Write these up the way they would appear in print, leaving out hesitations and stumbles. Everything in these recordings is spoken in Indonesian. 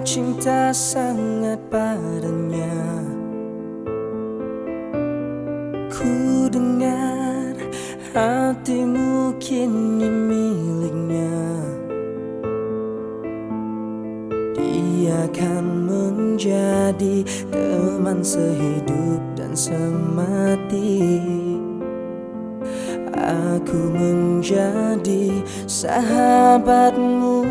cinta sangat padanya. Ku dengar hatimu kini miliknya. Dia akan menjadi teman sehidup dan semati. Aku menjadi sahabatmu.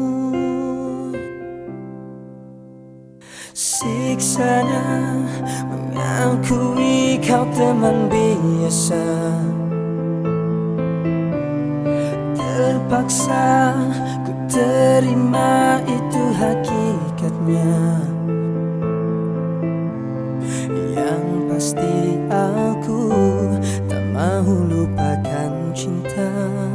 Siksanya mengakui kau teman biasa. Terpaksa ku terima itu hakikatnya. Yang pasti aku tak mau lupakan cinta.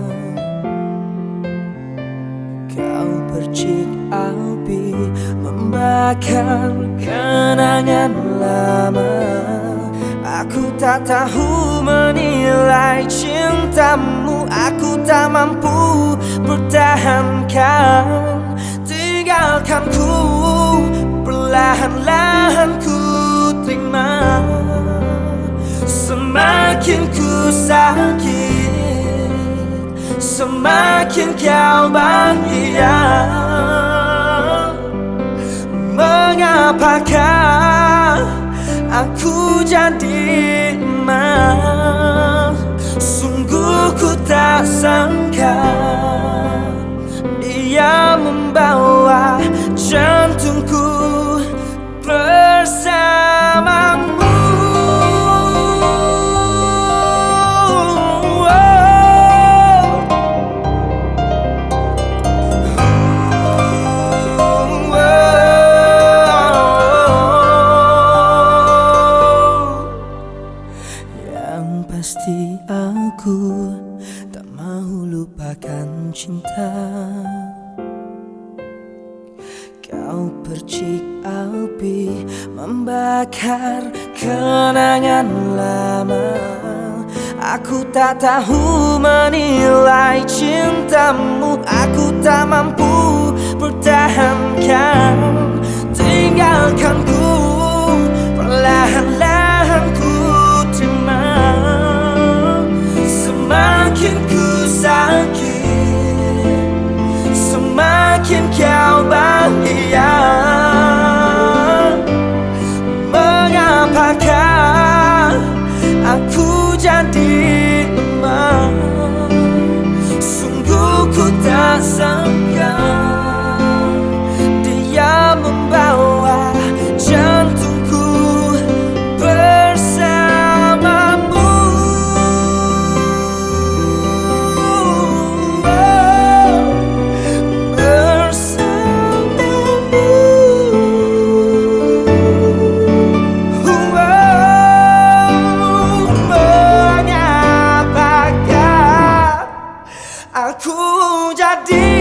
Kau percik api membakar kenangan lama. Aku tak tahu menilai cintamu. Aku tak mampu pertahankan. Tinggalkan ku, perlahan-lahan ku terima. Semakin ku sakit, semakin kau bahagia. Mengapakah aku jadi emas? Sungguh ku tak sangka dia membawa jantungku bersamamu. Pasti aku tak mau lupakan cinta. Kau percik api membakar kenangan lama. Aku tak tahu menilai cintamu. Aku tak mampu pertahankan. Tinggalkan ku, perlahan-lahan ku terima. Semakin ku sakit, semakin kau bahagia. Mengapakah aku jadi lemah? Sungguh ku tak sangka dia membawa jantungku bersamamu. Aku jadi